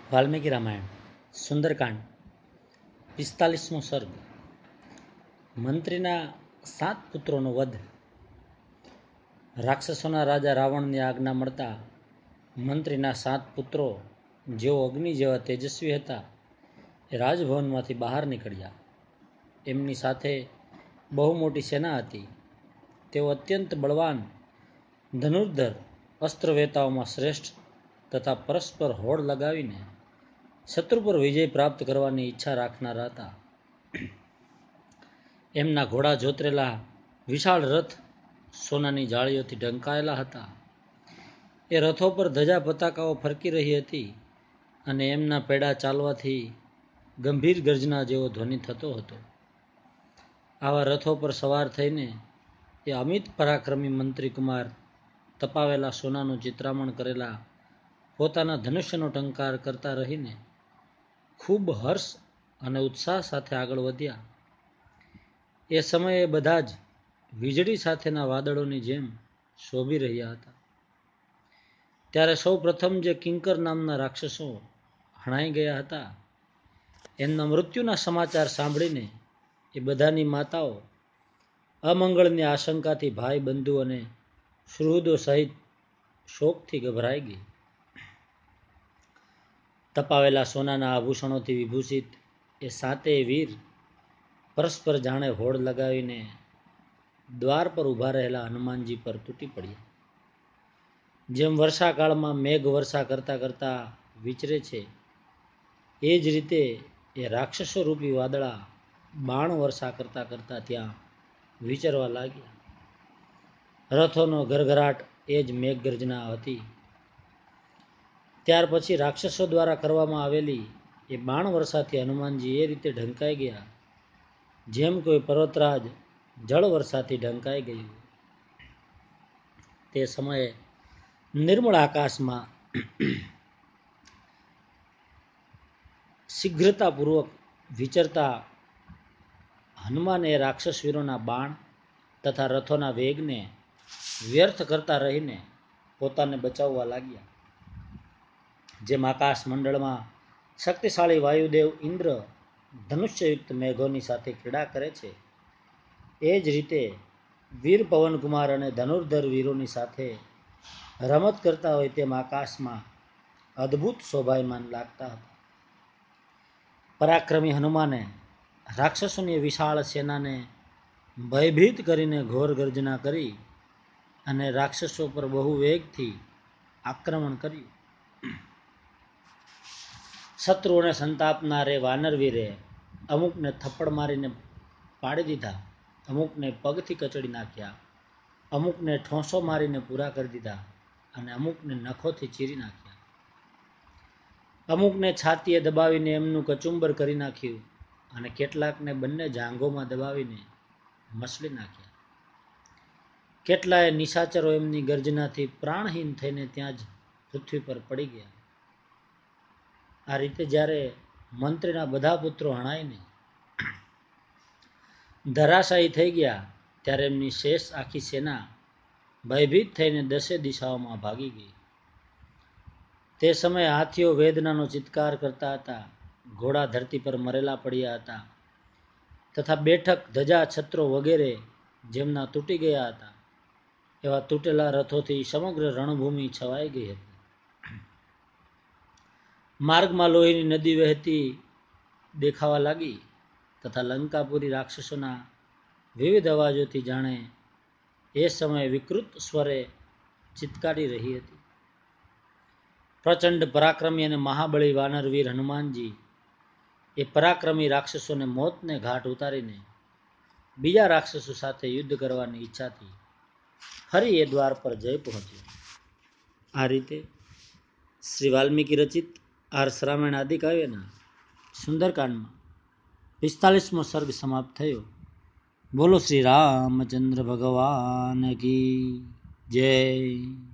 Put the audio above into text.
વાલ્મીકી રામાયણ સુંદરકાંડ 45મો સર્ગ. મંત્રીના 7 પુત્રોનો વધ. રાક્ષસોના રાજા રાવણની આજ્ઞા મળતા મંત્રીના 7 પુત્રો જેઓ અગ્નિ જેવા તેજસ્વી હતા એ રાજભવનમાંથી બહાર નીકળ્યા. એમની સાથે બહુ મોટી સેના હતી. તેઓ અત્યંત બળવાન, ધનુર્ધર, અસ્ત્રવેતાઓમાં શ્રેષ્ઠ તથા પરસ્પર હોડ લગાવીને શત્રુ પર વિજય પ્રાપ્ત કરવાની ઈચ્છા રાખનારા હતા. એમના ઘોડા જોતરેલા વિશાળ રથ સોનાની જાળીઓથી ઢંકાયેલા હતા. એ રથો પર ધજા પતાકાઓ ફરકી રહી હતી અને એમના પેડા ચાલવાથી ગંભીર ગર્જના જેવો ધ્વનિ થતો હતો. આવા રથો પર સવાર થઈને એ અમિત પરાક્રમી મંત્રી કુમાર તપાવેલા સોનાનું ચિત્રામણ કરેલા પોતાના ધનુષ્યનો ટંકાર કરતા રહીને ખૂબ હર્ષ અને ઉત્સાહ સાથે આગળ વધ્યા. એ સમયે બધા જ વીજળી સાથેના વાદળોની જેમ શોભી રહ્યા હતા. ત્યારે સૌ પ્રથમ જે કિંકર નામના રાક્ષસો હણાઈ ગયા હતા એમના મૃત્યુના સમાચાર સાંભળીને એ બધાની માતાઓ અમંગળની આશંકાથી ભાઈ બંધુ અને સુહૃદો સહિત શોકથી ગભરાઈ ગઈ. તપાવેલા સોનાના આભૂષણોથી વિભૂષિત એ 7 વીર પરસ્પર જાણે હોડ લગાવીને દ્વાર પર ઊભા રહેલા હનુમાનજી પર તૂટી પડ્યા. જેમ વર્ષાકાળમાં મેઘ વર્ષા કરતા કરતા વિચરે છે એ જ રીતે એ રાક્ષસો રૂપી વાદળા બાણ વર્ષા કરતા કરતા ત્યાં વિચરવા લાગ્યા. રથોનો ગરગરાટ એ જ મેઘગર્જના હતી. ત્યાર પછી રાક્ષસો દ્વારા કરવામાં આવેલી એ બાણ વર્ષાથી હનુમાનજી એ રીતે ઢંકાઈ ગયા જેમ કોઈ પર્વતરાજ જળ વર્ષાથી ઢંકાઈ ગયું. તે સમયે નિર્મળ આકાશમાં શીઘ્રતાપૂર્વક વિચરતા હનુમાન એ રાક્ષસ વીરોના બાણ તથા રથોના વેગને વ્યર્થ કરતા રહીને પોતાને બચાવવા લાગ્યા. જેમ આકાશ મંડળમાં શક્તિશાળી વાયુદેવ ઇન્દ્ર ધનુષ્યયુક્ત મેઘોની સાથે ક્રીડા કરે છે એ જ રીતે વીર પવનકુમાર અને ધનુર્ધર વીરોની સાથે રમત કરતા હોય તેમ આકાશમાં અદ્ભુત શોભાયમાન લાગતા હતા. પરાક્રમી હનુમાને રાક્ષસોની વિશાળ સેનાને ભયભીત કરીને ઘોર ગર્જના કરી અને રાક્ષસો પર બહુ વેગથી આક્રમણ કર્યું. શત્રુઓને સંતાપનારે વાનરવીરે અમુકને થપ્પડ મારીને પાડી દીધા, અમુકને પગથી કચડી નાખ્યા, અમુકને ઠોંસો મારીને પૂરા કરી દીધા અને અમુકને નખોથી ચીરી નાખ્યા. અમુકને છાતીએ દબાવીને એમનું કચુંબર કરી નાખ્યું અને કેટલાકને બંને જાંઘોમાં દબાવીને મસળી નાખ્યા. કેટલાય નિશાચરો એમની ગર્જનાથી પ્રાણહીન થઈને ત્યાં જ પૃથ્વી પર પડી ગયા. આ રીતે જ્યારે મંત્રીના બધા પુત્રો હણાઈને ધરાશાયી થઈ ગયા ત્યારે એમની શેષ આખી સેના ભયભીત થઈને 10 દિશાઓમાં ભાગી ગઈ. તે સમયે હાથીઓ વેદનાનો ચિત્કાર કરતા હતા, ઘોડા ધરતી પર મરેલા પડ્યા હતા તથા બેઠક, ધજા, છત્રો વગેરે જેમના તૂટી ગયા હતા એવા તૂટેલા રથોથી સમગ્ર રણભૂમિ છવાઈ ગઈ હતી. માર્ગમાં લોહીની નદી વહેતી દેખાવા લાગી તથા લંકાપુરી રાક્ષસોના વિવિધ અવાજોથી જાણે એ સમયે વિકૃત સ્વરે ચિત્કારી રહી હતી. પ્રચંડ પરાક્રમી અને મહાબળી વાનરવીર હનુમાનજી એ પરાક્રમી રાક્ષસોને મોતને ઘાટ ઉતારીને બીજા રાક્ષસો સાથે યુદ્ધ કરવાની ઈચ્છાથી ફરી એ દ્વાર પર જઈ પહોંચ્યો. આ રીતે શ્રી વાલ્મીકી રચિત આર્ષ રામાયણ આદિ કાવ્યના સુંદરકાંડમાં 45મો સર્ગ સમાપ્ત થયો. બોલો શ્રી રામચંદ્ર ભગવાન કી જય.